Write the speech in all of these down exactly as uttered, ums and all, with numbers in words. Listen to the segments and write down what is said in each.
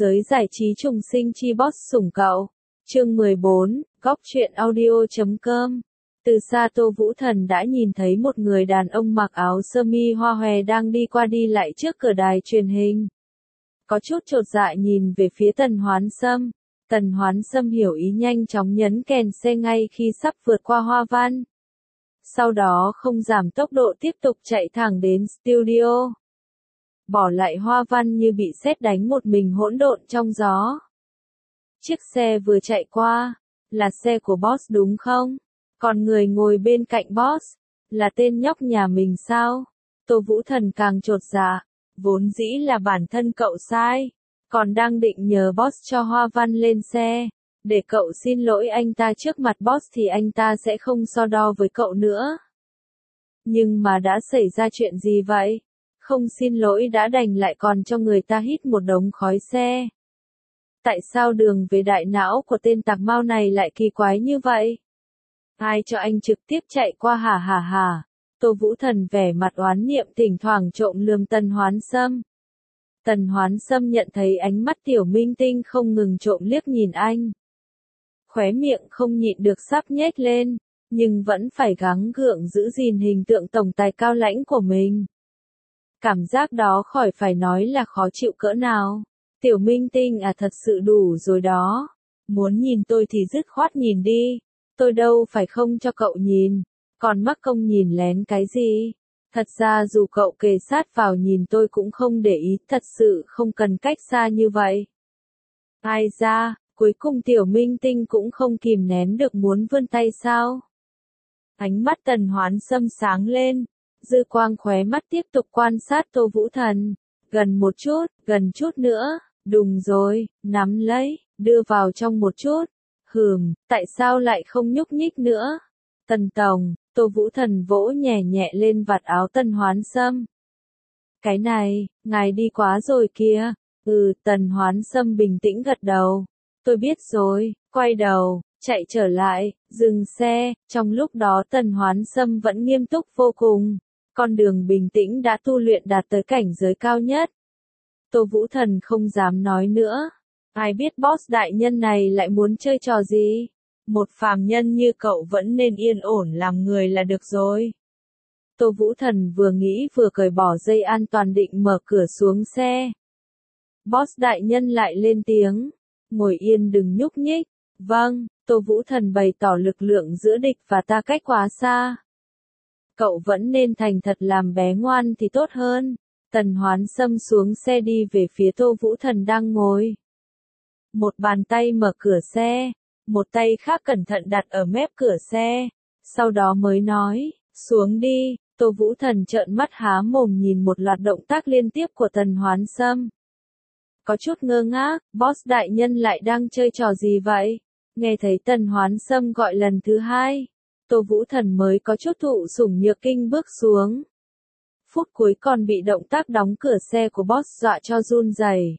Giới giải trí trùng sinh chi boss sủng cậu. Chương mười bốn, góc truyện audio chấm com. Từ xa Tô Vũ Thần đã nhìn thấy một người đàn ông mặc áo sơ mi hoa hòe đang đi qua đi lại trước cửa đài truyền hình. Có chút chột dạ nhìn về phía Tần Hoán Sâm. Tần Hoán Sâm hiểu ý nhanh chóng nhấn kèn xe ngay khi sắp vượt qua Hoa Văn. Sau đó không giảm tốc độ tiếp tục chạy thẳng đến studio. Bỏ lại Hoa Văn như bị sét đánh một mình hỗn độn trong gió. Chiếc xe vừa chạy qua, là xe của boss đúng không? Còn người ngồi bên cạnh boss, là tên nhóc nhà mình sao? Tô Vũ Thần càng chột dạ, vốn dĩ là bản thân cậu sai, còn đang định nhờ boss cho Hoa Văn lên xe, để cậu xin lỗi anh ta trước mặt boss thì anh ta sẽ không so đo với cậu nữa. Nhưng mà đã xảy ra chuyện gì vậy? Không xin lỗi đã đành lại còn cho người ta hít một đống khói xe. Tại sao đường về đại não của tên tạc mau này lại kỳ quái như vậy? Ai cho anh trực tiếp chạy qua hả hả hả? Tô Vũ Thần vẻ mặt oán niệm thỉnh thoảng trộm lườm Tần Hoán Sâm. Tần Hoán Sâm nhận thấy ánh mắt tiểu minh tinh không ngừng trộm liếc nhìn anh. Khóe miệng không nhịn được sắp nhếch lên, nhưng vẫn phải gắng gượng giữ gìn hình tượng tổng tài cao lãnh của mình. Cảm giác đó khỏi phải nói là khó chịu cỡ nào. Tiểu minh tinh à, thật sự đủ rồi đó. Muốn nhìn tôi thì dứt khoát nhìn đi. Tôi đâu phải không cho cậu nhìn. Còn mắc công nhìn lén cái gì? Thật ra dù cậu kề sát vào nhìn tôi cũng không để ý. Thật sự không cần cách xa như vậy. Ai ra, cuối cùng tiểu minh tinh cũng không kìm nén được muốn vươn tay sao? Ánh mắt Tần Hoán Sâm sáng lên. Dư quang khóe mắt tiếp tục quan sát Tô Vũ Thần. Gần một chút, gần chút nữa, đùng rồi, nắm lấy, đưa vào trong một chút. Hừm, tại sao lại không nhúc nhích nữa? Tần Tổng, Tô Vũ Thần vỗ nhẹ nhẹ lên vạt áo Tần Hoán Sâm. Cái này, ngài đi quá rồi kìa. Ừ, Tần Hoán Sâm bình tĩnh gật đầu. Tôi biết rồi, quay đầu, chạy trở lại, dừng xe. Trong lúc đó Tần Hoán Sâm vẫn nghiêm túc vô cùng. Con đường bình tĩnh đã tu luyện đạt tới cảnh giới cao nhất. Tô Vũ Thần không dám nói nữa. Ai biết boss đại nhân này lại muốn chơi trò gì? Một phàm nhân như cậu vẫn nên yên ổn làm người là được rồi. Tô Vũ Thần vừa nghĩ vừa cởi bỏ dây an toàn định mở cửa xuống xe. Boss đại nhân lại lên tiếng. Ngồi yên đừng nhúc nhích. Vâng, Tô Vũ Thần bày tỏ lực lượng giữa địch và ta cách quá xa. Cậu vẫn nên thành thật làm bé ngoan thì tốt hơn. Tần Hoán Sâm xuống xe đi về phía Tô Vũ Thần đang ngồi. Một bàn tay mở cửa xe, một tay khác cẩn thận đặt ở mép cửa xe, sau đó mới nói, xuống đi. Tô Vũ Thần trợn mắt há mồm nhìn một loạt động tác liên tiếp của Tần Hoán Sâm. Có chút ngơ ngác, boss đại nhân lại đang chơi trò gì vậy? Nghe thấy Tần Hoán Sâm gọi lần thứ hai. Tô Vũ Thần mới có chút thụ sủng nhược kinh bước xuống. Phút cuối còn bị động tác đóng cửa xe của boss dọa cho run rẩy.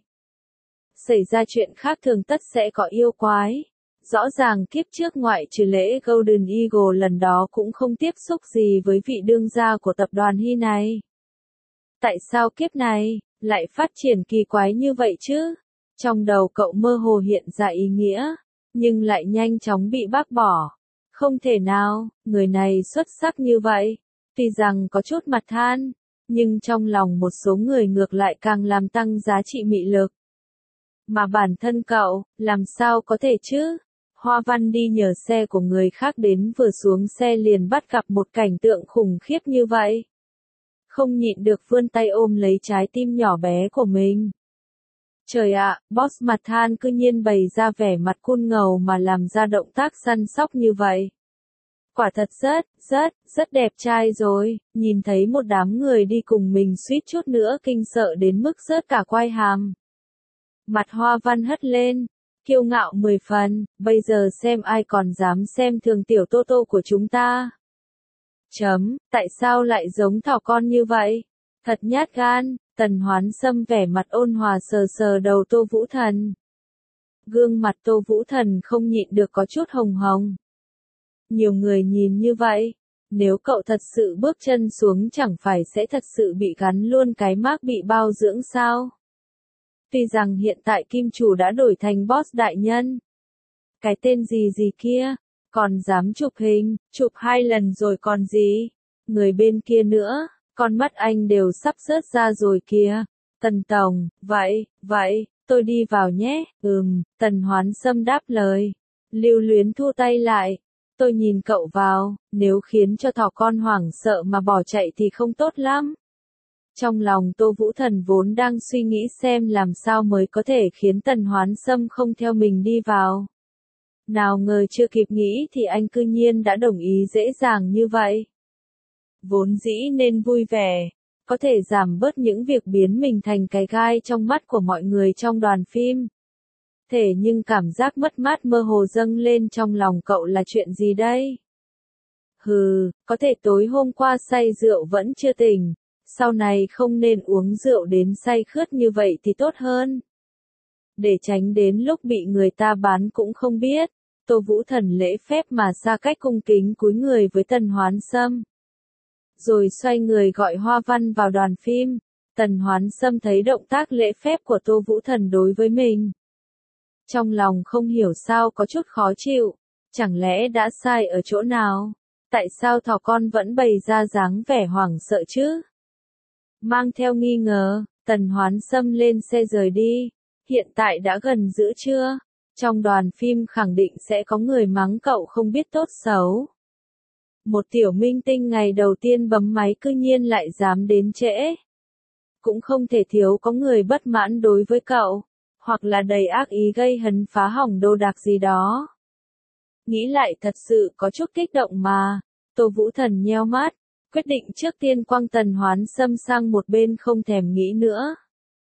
Xảy ra chuyện khác thường tất sẽ có yêu quái. Rõ ràng kiếp trước ngoại trừ lễ Golden Eagle lần đó cũng không tiếp xúc gì với vị đương gia của tập đoàn Hy này. Tại sao kiếp này lại phát triển kỳ quái như vậy chứ? Trong đầu cậu mơ hồ hiện ra ý nghĩa, nhưng lại nhanh chóng bị bác bỏ. Không thể nào, người này xuất sắc như vậy. Tuy rằng có chút mặt than, nhưng trong lòng một số người ngược lại càng làm tăng giá trị mị lực. Mà bản thân cậu, làm sao có thể chứ? Hoa Văn đi nhờ xe của người khác đến vừa xuống xe liền bắt gặp một cảnh tượng khủng khiếp như vậy. Không nhịn được vươn tay ôm lấy trái tim nhỏ bé của mình. Trời ạ, boss mặt than cư nhiên bày ra vẻ mặt cool ngầu mà làm ra động tác săn sóc như vậy. Quả thật rất, rất, rất đẹp trai rồi, nhìn thấy một đám người đi cùng mình suýt chút nữa kinh sợ đến mức rớt cả quai hàm. Mặt Hoa Văn hất lên, kiêu ngạo mười phần, bây giờ xem ai còn dám xem thường tiểu Tô Tô của chúng ta. Chấm, tại sao lại giống thỏ con như vậy? Thật nhát gan. Tần Hoán Sâm vẻ mặt ôn hòa sờ sờ đầu Tô Vũ Thần. Gương mặt Tô Vũ Thần không nhịn được có chút hồng hồng. Nhiều người nhìn như vậy, nếu cậu thật sự bước chân xuống chẳng phải sẽ thật sự bị gắn luôn cái mác bị bao dưỡng sao? Tuy rằng hiện tại kim chủ đã đổi thành boss đại nhân. Cái tên gì gì kia, còn dám chụp hình, chụp hai lần rồi còn gì. Người bên kia nữa, con mắt anh đều sắp rớt ra rồi kìa. Tần Tổng, vậy, vậy, tôi đi vào nhé. Ừm, Tần Hoán Sâm đáp lời. Lưu Luyến thu tay lại. Tôi nhìn cậu vào, nếu khiến cho thỏ con hoảng sợ mà bỏ chạy thì không tốt lắm. Trong lòng Tô Vũ Thần vốn đang suy nghĩ xem làm sao mới có thể khiến Tần Hoán Sâm không theo mình đi vào. Nào ngờ chưa kịp nghĩ thì anh cư nhiên đã đồng ý dễ dàng như vậy. Vốn dĩ nên vui vẻ, có thể giảm bớt những việc biến mình thành cái gai trong mắt của mọi người trong đoàn phim. Thế nhưng cảm giác mất mát mơ hồ dâng lên trong lòng cậu là chuyện gì đây? Hừ, có thể tối hôm qua say rượu vẫn chưa tỉnh, sau này không nên uống rượu đến say khướt như vậy thì tốt hơn. Để tránh đến lúc bị người ta bán cũng không biết, Tô Vũ Thần lễ phép mà xa cách cung kính cúi người với Tần Hoán Sâm. Rồi xoay người gọi Hoa Văn vào đoàn phim. Tần Hoán Sâm thấy động tác lễ phép của Tô Vũ Thần đối với mình. Trong lòng không hiểu sao có chút khó chịu, chẳng lẽ đã sai ở chỗ nào? Tại sao thỏ con vẫn bày ra dáng vẻ hoảng sợ chứ? Mang theo nghi ngờ, Tần Hoán Sâm lên xe rời đi. Hiện tại đã gần giữa trưa, trong đoàn phim khẳng định sẽ có người mắng cậu không biết tốt xấu. Một tiểu minh tinh ngày đầu tiên bấm máy cư nhiên lại dám đến trễ. Cũng không thể thiếu có người bất mãn đối với cậu, hoặc là đầy ác ý gây hấn phá hỏng đồ đạc gì đó. Nghĩ lại thật sự có chút kích động mà. Tô Vũ Thần nheo mắt, quyết định trước tiên quăng Tần Hoán Sâm sang một bên không thèm nghĩ nữa.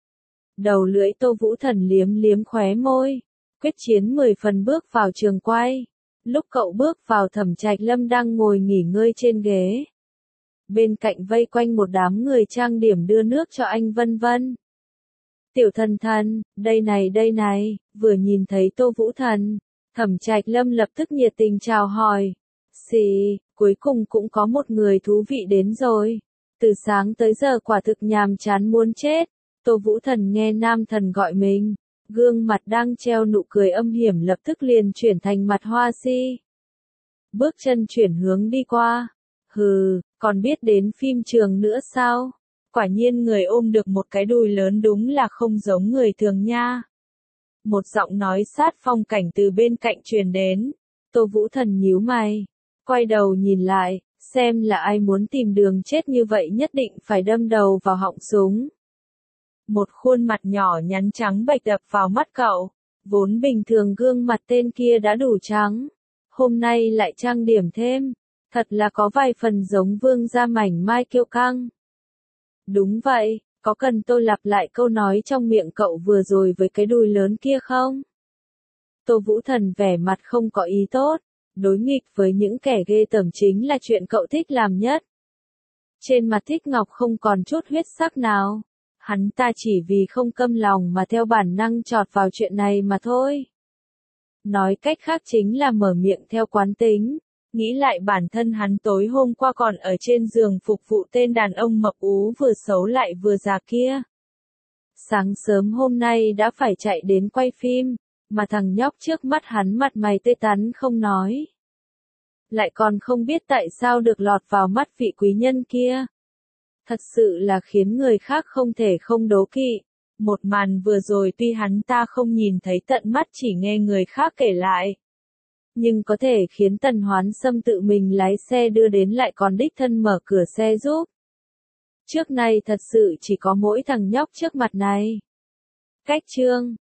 Đầu lưỡi Tô Vũ Thần liếm liếm khóe môi, quyết chiến mười phần bước vào trường quay. Lúc cậu bước vào Thẩm Trạch Lâm đang ngồi nghỉ ngơi trên ghế. Bên cạnh vây quanh một đám người trang điểm đưa nước cho anh vân vân. Tiểu Thần Thần, đây này đây này, vừa nhìn thấy Tô Vũ Thần, Thẩm Trạch Lâm lập tức nhiệt tình chào hỏi. Xì, cuối cùng cũng có một người thú vị đến rồi. Từ sáng tới giờ quả thực nhàm chán muốn chết. Tô Vũ Thần nghe nam thần gọi mình, gương mặt đang treo nụ cười âm hiểm lập tức liền chuyển thành mặt hoa si. Bước chân chuyển hướng đi qua. Hừ, còn biết đến phim trường nữa sao? Quả nhiên người ôm được một cái đùi lớn đúng là không giống người thường nha. Một giọng nói sát phong cảnh từ bên cạnh truyền đến. Tô Vũ Thần nhíu mày, quay đầu nhìn lại, xem là ai muốn tìm đường chết như vậy nhất định phải đâm đầu vào họng súng. Một khuôn mặt nhỏ nhắn trắng bệch đập vào mắt cậu, vốn bình thường gương mặt tên kia đã đủ trắng, hôm nay lại trang điểm thêm, thật là có vài phần giống vương gia mảnh mai kiêu căng. Đúng vậy, có cần tôi lặp lại câu nói trong miệng cậu vừa rồi với cái đùi lớn kia không? Tô Vũ Thần vẻ mặt không có ý tốt, đối nghịch với những kẻ ghê tởm chính là chuyện cậu thích làm nhất. Trên mặt Thích Ngọc không còn chút huyết sắc nào. Hắn ta chỉ vì không câm lòng mà theo bản năng chọt vào chuyện này mà thôi. Nói cách khác chính là mở miệng theo quán tính. Nghĩ lại bản thân hắn tối hôm qua còn ở trên giường phục vụ tên đàn ông mập ú vừa xấu lại vừa già kia. Sáng sớm hôm nay đã phải chạy đến quay phim, mà thằng nhóc trước mắt hắn mặt mày tươi tắn không nói. Lại còn không biết tại sao được lọt vào mắt vị quý nhân kia. Thật sự là khiến người khác không thể không đố kỵ. Một màn vừa rồi tuy hắn ta không nhìn thấy tận mắt chỉ nghe người khác kể lại. Nhưng có thể khiến Tần Hoán Sâm tự mình lái xe đưa đến lại còn đích thân mở cửa xe giúp. Trước nay thật sự chỉ có mỗi thằng nhóc trước mặt này. Cách chương